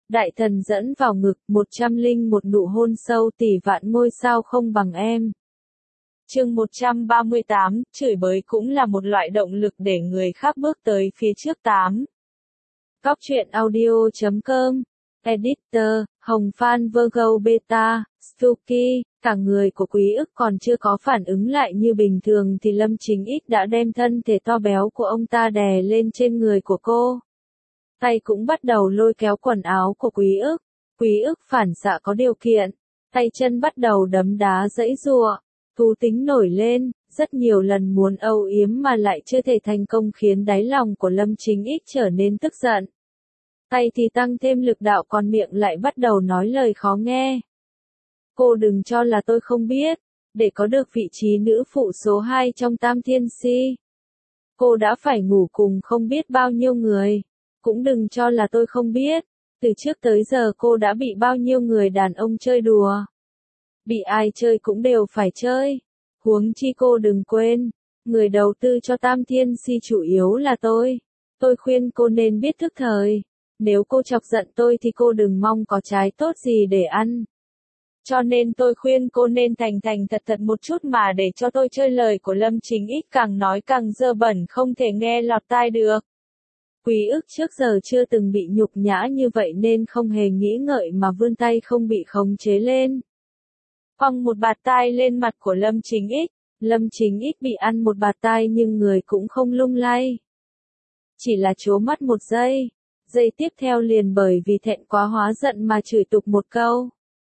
Đại thần dẫn vào ngực, 101 nụ hôn sâu, tỷ vạn ngôi sao không bằng em. Chương 138, chửi bới cũng là một loại động lực để người khác bước tới phía trước 8. Góc truyện audio.com. Editor, Hồng Phan Virgo Beta, Stucky, cả người của Quý Ức còn chưa có phản ứng lại như bình thường thì Lâm Chính Ích đã đem thân thể to béo của ông ta đè lên trên người của cô. Tay cũng bắt đầu lôi kéo quần áo của Quý Ức. Quý Ức phản xạ có điều kiện, tay chân bắt đầu đấm đá giãy giụa, thú tính nổi lên, rất nhiều lần muốn âu yếm mà lại chưa thể thành công khiến đáy lòng của Lâm Chính Ích trở nên tức giận. Tay thì tăng thêm lực đạo còn miệng lại bắt đầu nói lời khó nghe. Cô đừng cho là tôi không biết, để có được vị trí nữ phụ số 2 trong Tam Thiên Si, cô đã phải ngủ cùng không biết bao nhiêu người. Cũng đừng cho là tôi không biết, từ trước tới giờ cô đã bị bao nhiêu người đàn ông chơi đùa. Bị ai chơi cũng đều phải chơi. Huống chi cô đừng quên, người đầu tư cho Tam Thiên Si chủ yếu là tôi. Tôi khuyên cô nên biết thức thời. Nếu cô chọc giận tôi thì cô đừng mong có trái tốt gì để ăn. Cho nên tôi khuyên cô nên thành thành thật thật một chút mà để cho tôi chơi. Lời của Lâm Chính Ích càng nói càng dơ bẩn không thể nghe lọt tai được. Quý Ức trước giờ chưa từng bị nhục nhã như vậy nên không hề nghĩ ngợi mà vươn tay không bị khống chế lên. Quăng một bạt tai lên mặt của Lâm Chính Ích. Lâm Chính Ích bị ăn một bạt tai nhưng người cũng không lung lay. Chỉ là trố mắt một giây. Giây tiếp theo liền bởi vì thẹn quá hóa giận mà chửi tục một câu.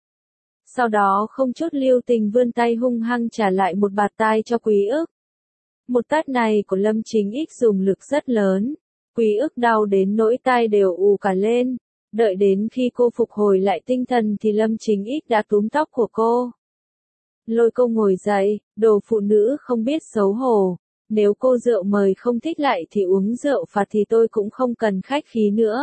Sau đó không chút lưu tình vươn tay hung hăng trả lại một bạt tai cho Quý Ức. Một tát này của Lâm Chính Ích dùng lực rất lớn. Quý Ức đau đến nỗi tai đều ù cả lên. Đợi đến khi cô phục hồi lại tinh thần thì Lâm Chính Ích đã túm tóc của cô. Lôi cô ngồi dậy, đồ phụ nữ không biết xấu hổ. Nếu cô rượu mời không thích lại thì uống rượu phạt thì tôi cũng không cần khách khí nữa.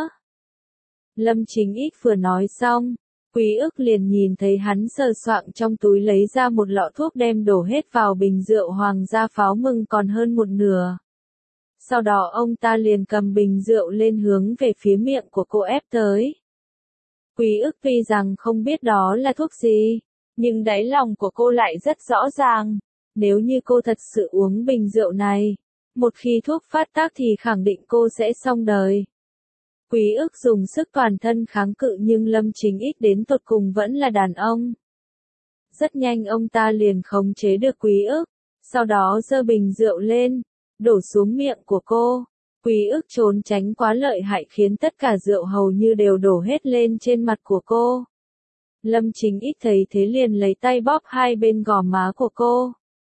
Lâm Chính Ích vừa nói xong, Quý Ức liền nhìn thấy hắn sờ soạng trong túi lấy ra một lọ thuốc đem đổ hết vào bình rượu Hoàng gia Pháo Mừng còn hơn một nửa. Sau đó ông ta liền cầm bình rượu lên hướng về phía miệng của cô ép tới. Quý Ức tuy rằng không biết đó là thuốc gì, nhưng đáy lòng của cô lại rất rõ ràng. Nếu như cô thật sự uống bình rượu này, một khi thuốc phát tác thì khẳng định cô sẽ xong đời. Quý Ức dùng sức toàn thân kháng cự nhưng Lâm Chính Ích đến tột cùng vẫn là đàn ông. Rất nhanh ông ta liền khống chế được Quý Ức, sau đó giơ bình rượu lên, đổ xuống miệng của cô. Quý Ức trốn tránh quá lợi hại khiến tất cả rượu hầu như đều đổ hết lên trên mặt của cô. Lâm Chính Ích thấy thế liền lấy tay bóp hai bên gò má của cô,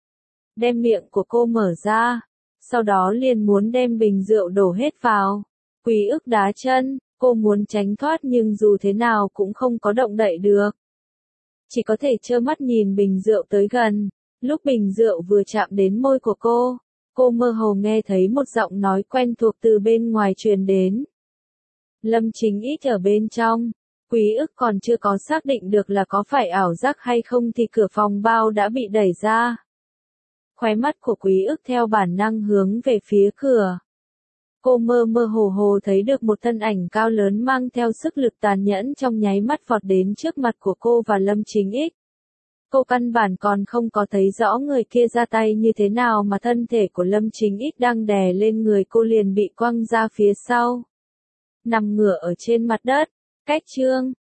đem miệng của cô mở ra, sau đó liền muốn đem bình rượu đổ hết vào. Quý Ức đá chân, cô muốn tránh thoát nhưng dù thế nào cũng không có động đậy được. Chỉ có thể trơ mắt nhìn bình rượu tới gần. Lúc bình rượu vừa chạm đến môi của cô mơ hồ nghe thấy một giọng nói quen thuộc từ bên ngoài truyền đến. Lâm Chính Ích ở bên trong. Quý Ức còn chưa có xác định được là có phải ảo giác hay không thì cửa phòng bao đã bị đẩy ra. Khóe mắt của Quý Ức theo bản năng hướng về phía cửa. Cô mơ mơ hồ hồ thấy được một thân ảnh cao lớn mang theo sức lực tàn nhẫn trong nháy mắt vọt đến trước mặt của cô và Lâm Chính Ích. Cô căn bản còn không có thấy rõ người kia ra tay như thế nào mà thân thể của Lâm Chính Ích đang đè lên người cô liền bị quăng ra phía sau. Nằm ngửa ở trên mặt đất, cách chương.